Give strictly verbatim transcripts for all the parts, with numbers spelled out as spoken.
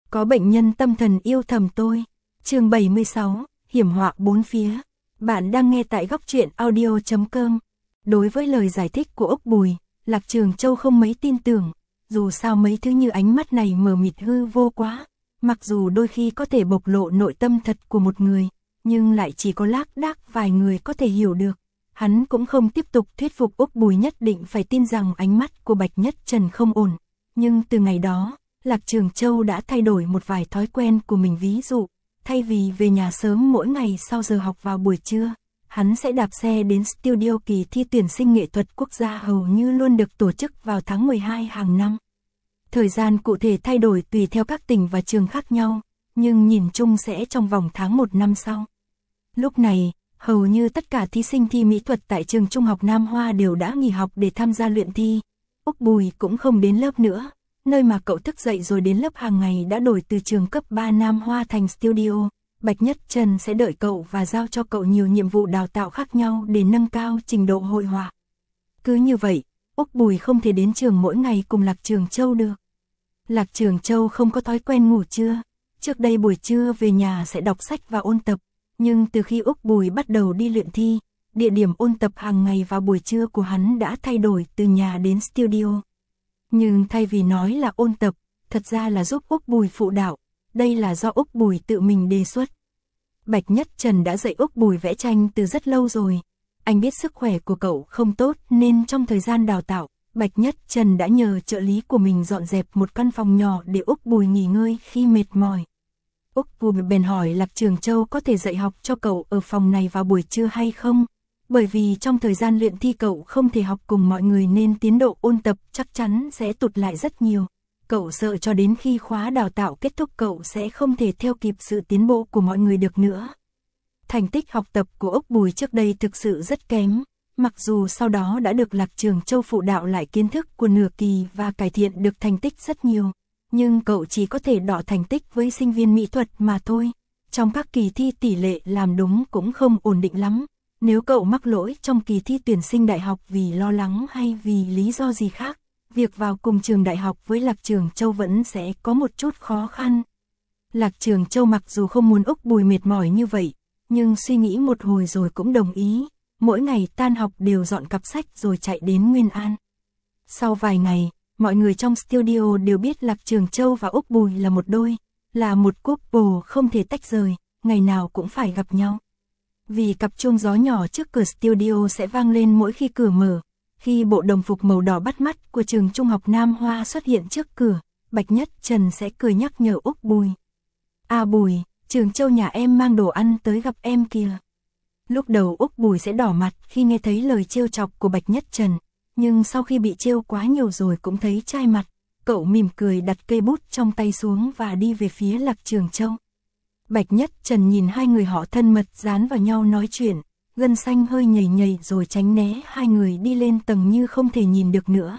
Có bệnh nhân tâm thần yêu thầm tôi. Chương bảy mươi sáu, hiểm họa bốn phía. Bạn đang nghe tại góc truyện audio chấm com. Đối với lời giải thích của Úc Bùi, Lạc Trường Châu không mấy tin tưởng, dù sao mấy thứ như ánh mắt này mờ mịt hư vô quá. Mặc dù đôi khi có thể bộc lộ nội tâm thật của một người, nhưng lại chỉ có lác đác vài người có thể hiểu được. Hắn cũng không tiếp tục thuyết phục Úc Bùi nhất định phải tin rằng ánh mắt của Bạch Nhất Trần không ổn. Nhưng từ ngày đó, Lạc Trường Châu đã thay đổi một vài thói quen của mình, ví dụ, thay vì về nhà sớm mỗi ngày sau giờ học vào buổi trưa, hắn sẽ đạp xe đến studio kỳ thi tuyển sinh nghệ thuật quốc gia hầu như luôn được tổ chức vào tháng mười hai hàng năm. Thời gian cụ thể thay đổi tùy theo các tỉnh và trường khác nhau, nhưng nhìn chung sẽ trong vòng tháng một năm sau. Lúc này, hầu như tất cả thí sinh thi mỹ thuật tại trường Trung học Nam Hoa đều đã nghỉ học để tham gia luyện thi. Úc Bùi cũng không đến lớp nữa, nơi mà cậu thức dậy rồi đến lớp hàng ngày đã đổi từ trường cấp ba Nam Hoa thành studio. Bạch Nhất Trần sẽ đợi cậu và giao cho cậu nhiều nhiệm vụ đào tạo khác nhau để nâng cao trình độ hội họa. Cứ như vậy, Úc Bùi không thể đến trường mỗi ngày cùng Lạc Trường Châu được. Lạc Trường Châu không có thói quen ngủ trưa, trước đây buổi trưa về nhà sẽ đọc sách và ôn tập, nhưng từ khi Úc Bùi bắt đầu đi luyện thi, địa điểm ôn tập hàng ngày vào buổi trưa của hắn đã thay đổi từ nhà đến studio. Nhưng thay vì nói là ôn tập, thật ra là giúp Úc Bùi phụ đạo, đây là do Úc Bùi tự mình đề xuất. Bạch Nhất Trần đã dạy Úc Bùi vẽ tranh từ rất lâu rồi. Anh biết sức khỏe của cậu không tốt nên trong thời gian đào tạo, Bạch Nhất Trần đã nhờ trợ lý của mình dọn dẹp một căn phòng nhỏ để Úc Bùi nghỉ ngơi khi mệt mỏi. Úc Bùi bèn hỏi Lạc Trường Châu có thể dạy học cho cậu ở phòng này vào buổi trưa hay không? Bởi vì trong thời gian luyện thi cậu không thể học cùng mọi người nên tiến độ ôn tập chắc chắn sẽ tụt lại rất nhiều. Cậu sợ cho đến khi khóa đào tạo kết thúc cậu sẽ không thể theo kịp sự tiến bộ của mọi người được nữa. Thành tích học tập của Úc Bùi trước đây thực sự rất kém, mặc dù sau đó đã được Lạc Trường Châu phụ đạo lại kiến thức của nửa kỳ và cải thiện được thành tích rất nhiều. Nhưng cậu chỉ có thể đọ thành tích với sinh viên mỹ thuật mà thôi. Trong các kỳ thi tỷ lệ làm đúng cũng không ổn định lắm. Nếu cậu mắc lỗi trong kỳ thi tuyển sinh đại học vì lo lắng hay vì lý do gì khác, việc vào cùng trường đại học với Lạc Trường Châu vẫn sẽ có một chút khó khăn. Lạc Trường Châu mặc dù không muốn Úc Bùi mệt mỏi như vậy, nhưng suy nghĩ một hồi rồi cũng đồng ý. Mỗi ngày tan học đều dọn cặp sách rồi chạy đến Nguyên An. Sau vài ngày, mọi người trong studio đều biết Lạc Trường Châu và Úc Bùi là một đôi, là một couple không thể tách rời, ngày nào cũng phải gặp nhau. Vì cặp chuông gió nhỏ trước cửa studio sẽ vang lên mỗi khi cửa mở. Khi bộ đồng phục màu đỏ bắt mắt của trường Trung học Nam Hoa xuất hiện trước cửa, Bạch Nhất Trần sẽ cười nhắc nhở Úc Bùi. À Bùi, Trường Châu nhà em mang đồ ăn tới gặp em kìa. Lúc đầu Úc Bùi sẽ đỏ mặt khi nghe thấy lời trêu chọc của Bạch Nhất Trần, nhưng sau khi bị trêu quá nhiều rồi cũng thấy chai mặt, cậu mỉm cười đặt cây bút trong tay xuống và đi về phía Lạc Trường Châu. Bạch Nhất Trần nhìn hai người họ thân mật dán vào nhau nói chuyện, gân xanh hơi nhảy nhảy rồi tránh né hai người đi lên tầng như không thể nhìn được nữa.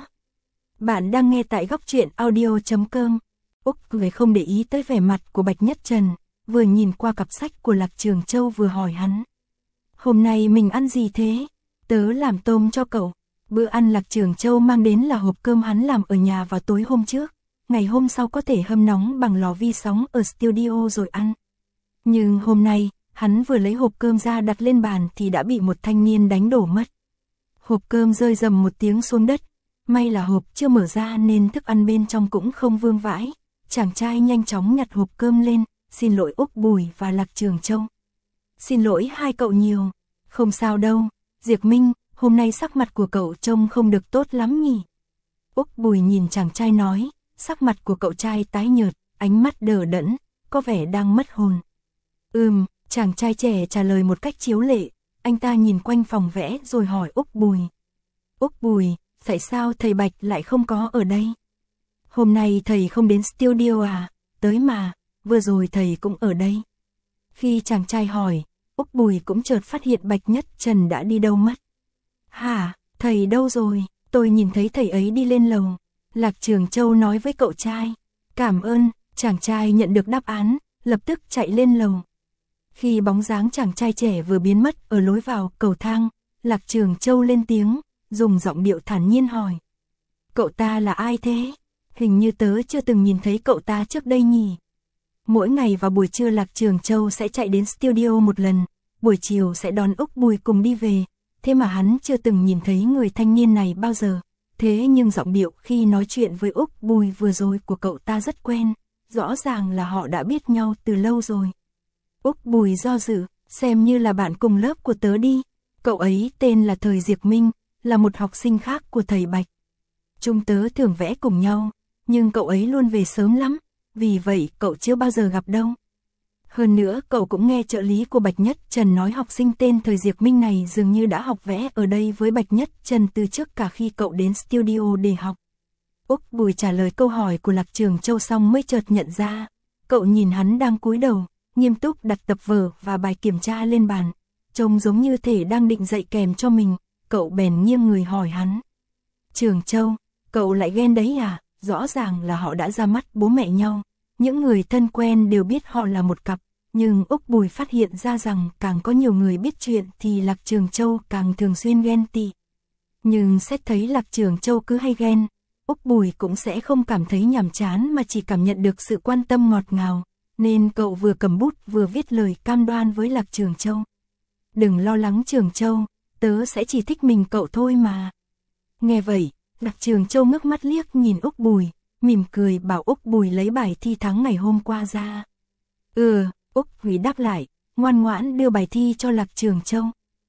Bạn đang nghe tại góc truyện audio chấm com. Úc cười không để ý tới vẻ mặt của Bạch Nhất Trần, vừa nhìn qua cặp sách của Lạc Trường Châu vừa hỏi hắn. Hôm nay mình ăn gì thế? Tớ làm tôm cho cậu. Bữa ăn Lạc Trường Châu mang đến là hộp cơm hắn làm ở nhà vào tối hôm trước. Ngày hôm sau có thể hâm nóng bằng lò vi sóng ở studio rồi ăn. Nhưng hôm nay, hắn vừa lấy hộp cơm ra đặt lên bàn thì đã bị một thanh niên đánh đổ mất. Hộp cơm rơi rầm một tiếng xuống đất. May là hộp chưa mở ra nên thức ăn bên trong cũng không vương vãi. Chàng trai nhanh chóng nhặt hộp cơm lên, xin lỗi Úc Bùi và Lạc Trường Châu. Xin lỗi hai cậu nhiều. Không sao đâu, Diệp Minh, hôm nay sắc mặt của cậu trông không được tốt lắm nhỉ. Úc Bùi nhìn chàng trai nói, sắc mặt của cậu trai tái nhợt, ánh mắt đờ đẫn, có vẻ đang mất hồn. Ừm, chàng trai trẻ trả lời một cách chiếu lệ, anh ta nhìn quanh phòng vẽ rồi hỏi Úc Bùi. Úc Bùi, tại sao thầy Bạch lại không có ở đây? Hôm nay thầy không đến studio à? Tới mà, vừa rồi thầy cũng ở đây. Khi chàng trai hỏi, Úc Bùi cũng chợt phát hiện Bạch Nhất Trần đã đi đâu mất. Hả, thầy đâu rồi? Tôi nhìn thấy thầy ấy đi lên lầu. Lạc Trường Châu nói với cậu trai. Cảm ơn, chàng trai nhận được đáp án, lập tức chạy lên lầu. Khi bóng dáng chàng trai trẻ vừa biến mất ở lối vào cầu thang, Lạc Trường Châu lên tiếng, dùng giọng điệu thản nhiên hỏi. Cậu ta là ai thế? Hình như tớ chưa từng nhìn thấy cậu ta trước đây nhỉ? Mỗi ngày vào buổi trưa Lạc Trường Châu sẽ chạy đến studio một lần, buổi chiều sẽ đón Úc Bùi cùng đi về, thế mà hắn chưa từng nhìn thấy người thanh niên này bao giờ. Thế nhưng giọng điệu khi nói chuyện với Úc Bùi vừa rồi của cậu ta rất quen, rõ ràng là họ đã biết nhau từ lâu rồi. Úc Bùi do dự, xem như là bạn cùng lớp của tớ đi. Cậu ấy tên là Thời Diệp Minh, là một học sinh khác của thầy Bạch. Chúng tớ thường vẽ cùng nhau, nhưng cậu ấy luôn về sớm lắm, vì vậy cậu chưa bao giờ gặp đâu. Hơn nữa cậu cũng nghe trợ lý của Bạch Nhất Trần nói học sinh tên Thời Diệp Minh này dường như đã học vẽ ở đây với Bạch Nhất Trần từ trước cả khi cậu đến studio để học. Úc Bùi trả lời câu hỏi của Lạc Trường Châu xong mới chợt nhận ra, cậu nhìn hắn đang cúi đầu, nghiêm túc đặt tập vở và bài kiểm tra lên bàn, trông giống như thể đang định dạy kèm cho mình, cậu bèn nghiêng người hỏi hắn. Trường Châu, cậu lại ghen đấy à? Rõ ràng là họ đã ra mắt bố mẹ nhau, những người thân quen đều biết họ là một cặp, nhưng Úc Bùi phát hiện ra rằng càng có nhiều người biết chuyện thì Lạc Trường Châu càng thường xuyên ghen tị. Nhưng xét thấy Lạc Trường Châu cứ hay ghen, Úc Bùi cũng sẽ không cảm thấy nhàm chán mà chỉ cảm nhận được sự quan tâm ngọt ngào, nên cậu vừa cầm bút vừa viết lời cam đoan với Lạc Trường Châu. Đừng lo lắng Trường Châu, tớ sẽ chỉ thích mình cậu thôi mà. Nghe vậy, Lạc Trường Châu ngước mắt liếc nhìn Úc Bùi, mỉm cười bảo Úc Bùi lấy bài thi thắng ngày hôm qua ra. Ừ, Úc Bùi đáp lại, ngoan ngoãn đưa bài thi cho Lạc Trường Châu.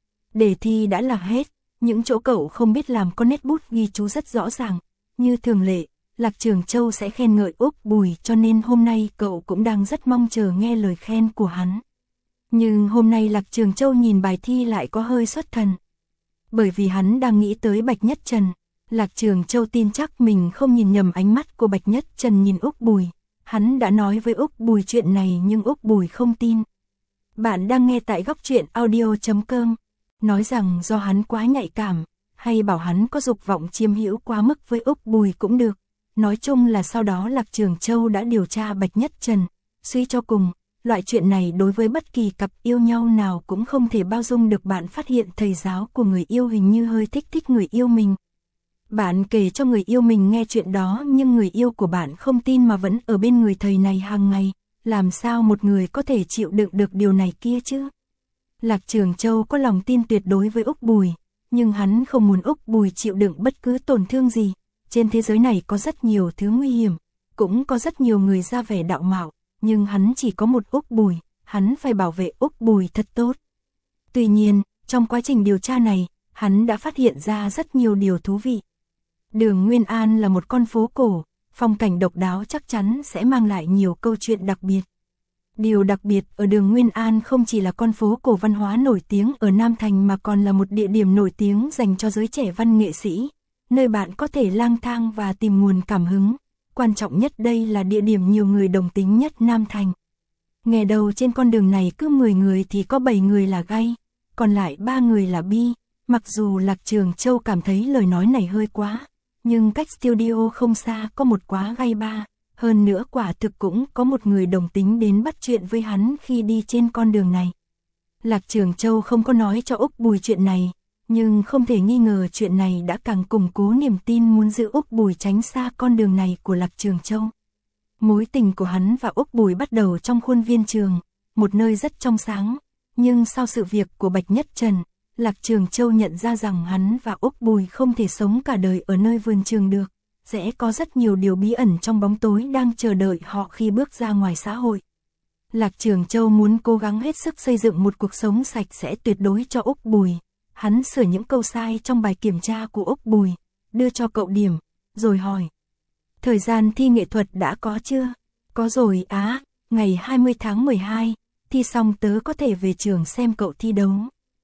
Đề thi đã là hết, những chỗ cậu không biết làm có nét bút ghi chú rất rõ ràng. Như thường lệ, Lạc Trường Châu sẽ khen ngợi Úc Bùi cho nên hôm nay cậu cũng đang rất mong chờ nghe lời khen của hắn. Nhưng hôm nay Lạc Trường Châu nhìn bài thi lại có hơi xuất thần. Bởi vì hắn đang nghĩ tới Bạch Nhất Trần. Lạc Trường Châu tin chắc mình không nhìn nhầm ánh mắt của Bạch Nhất Trần nhìn Úc Bùi. Hắn đã nói với Úc Bùi chuyện này nhưng Úc Bùi không tin. Bạn đang nghe tại góc truyện audio chấm com. Nói rằng do hắn quá nhạy cảm, hay bảo hắn có dục vọng chiếm hữu quá mức với Úc Bùi cũng được. Nói chung là sau đó Lạc Trường Châu đã điều tra Bạch Nhất Trần. Suy cho cùng, loại chuyện này đối với bất kỳ cặp yêu nhau nào cũng không thể bao dung được. Bạn phát hiện thầy giáo của người yêu hình như hơi thích thích người yêu mình. Bạn kể cho người yêu mình nghe chuyện đó nhưng người yêu của bạn không tin mà vẫn ở bên người thầy này hàng ngày. Làm sao một người có thể chịu đựng được điều này kia chứ? Lạc Trường Châu có lòng tin tuyệt đối với Úc Bùi, nhưng hắn không muốn Úc Bùi chịu đựng bất cứ tổn thương gì. Trên thế giới này có rất nhiều thứ nguy hiểm, cũng có rất nhiều người ra vẻ đạo mạo, nhưng hắn chỉ có một Úc Bùi, hắn phải bảo vệ Úc Bùi thật tốt. Tuy nhiên, trong quá trình điều tra này, hắn đã phát hiện ra rất nhiều điều thú vị. Đường Nguyên An là một con phố cổ, phong cảnh độc đáo chắc chắn sẽ mang lại nhiều câu chuyện đặc biệt. Điều đặc biệt ở đường Nguyên An không chỉ là con phố cổ văn hóa nổi tiếng ở Nam Thành mà còn là một địa điểm nổi tiếng dành cho giới trẻ văn nghệ sĩ, nơi bạn có thể lang thang và tìm nguồn cảm hứng. Quan trọng nhất đây là địa điểm nhiều người đồng tính nhất Nam Thành. Nghe đầu trên con đường này cứ mười người thì có bảy người là gay, còn lại ba người là bi. Mặc dù Lạc Trường Châu cảm thấy lời nói này hơi quá, nhưng cách studio không xa có một quá gay ba. Hơn nữa quả thực cũng có một người đồng tính đến bắt chuyện với hắn khi đi trên con đường này. Lạc Trường Châu không có nói cho Úc Bùi chuyện này, nhưng không thể nghi ngờ chuyện này đã càng củng cố niềm tin muốn giữ Úc Bùi tránh xa con đường này của Lạc Trường Châu. Mối tình của hắn và Úc Bùi bắt đầu trong khuôn viên trường, một nơi rất trong sáng, nhưng sau sự việc của Bạch Nhất Trần, Lạc Trường Châu nhận ra rằng hắn và Úc Bùi không thể sống cả đời ở nơi vườn trường được. Sẽ có rất nhiều điều bí ẩn trong bóng tối đang chờ đợi họ khi bước ra ngoài xã hội. Lạc Trường Châu muốn cố gắng hết sức xây dựng một cuộc sống sạch sẽ tuyệt đối cho Úc Bùi. Hắn sửa những câu sai trong bài kiểm tra của Úc Bùi, đưa cho cậu điểm, rồi hỏi. Thời gian thi nghệ thuật đã có chưa? Có rồi á, ngày hai mươi tháng mười hai, thi xong tớ có thể về trường xem cậu thi đấu.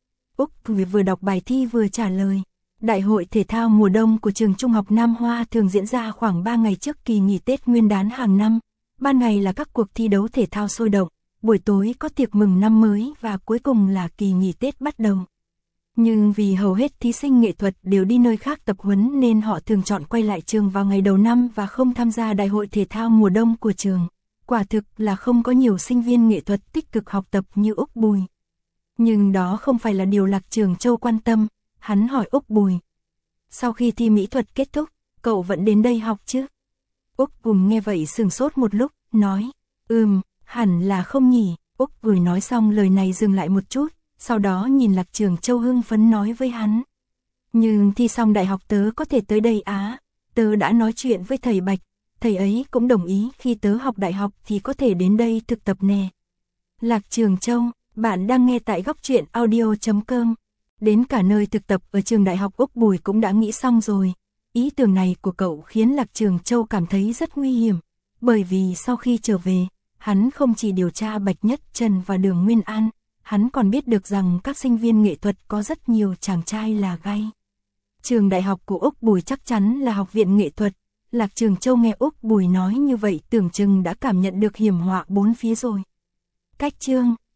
Úc Bùi vừa đọc bài thi vừa trả lời. Đại hội thể thao mùa đông của trường Trung học Nam Hoa thường diễn ra khoảng ba ngày trước kỳ nghỉ Tết Nguyên đán hàng năm. Ban ngày là các cuộc thi đấu thể thao sôi động, buổi tối có tiệc mừng năm mới và cuối cùng là kỳ nghỉ Tết bắt đầu. Nhưng vì hầu hết thí sinh nghệ thuật đều đi nơi khác tập huấn nên họ thường chọn quay lại trường vào ngày đầu năm và không tham gia đại hội thể thao mùa đông của trường. Quả thực là không có nhiều sinh viên nghệ thuật tích cực học tập như Úc Bùi. Nhưng đó không phải là điều Lạc Trường Châu quan tâm. Hắn hỏi Úc Bùi. Sau khi thi mỹ thuật kết thúc, cậu vẫn đến đây học chứ? Úc Bùi nghe vậy sừng sốt một lúc, nói. Ừm, Hẳn là không nhỉ, Úc Bùi nói xong lời này dừng lại một chút, sau đó nhìn Lạc Trường Châu hưng phấn nói với hắn. Nhưng thi xong đại học tớ có thể tới đây á, tớ đã nói chuyện với thầy Bạch, thầy ấy cũng đồng ý khi tớ học đại học thì có thể đến đây thực tập nè. Lạc Trường Châu, bạn đang nghe tại góc truyện audio chấm com. Đến cả nơi thực tập ở trường đại học Úc Bùi cũng đã nghĩ xong rồi. Ý tưởng này của cậu khiến Lạc Trường Châu cảm thấy rất nguy hiểm, bởi vì sau khi trở về, hắn không chỉ điều tra Bạch Nhất Trần và Đường Nguyên An, hắn còn biết được rằng các sinh viên nghệ thuật có rất nhiều chàng trai là gay. Trường đại học của Úc Bùi chắc chắn là học viện nghệ thuật. Lạc Trường Châu nghe Úc Bùi nói như vậy tưởng chừng đã cảm nhận được hiểm họa bốn phía rồi. Cách chương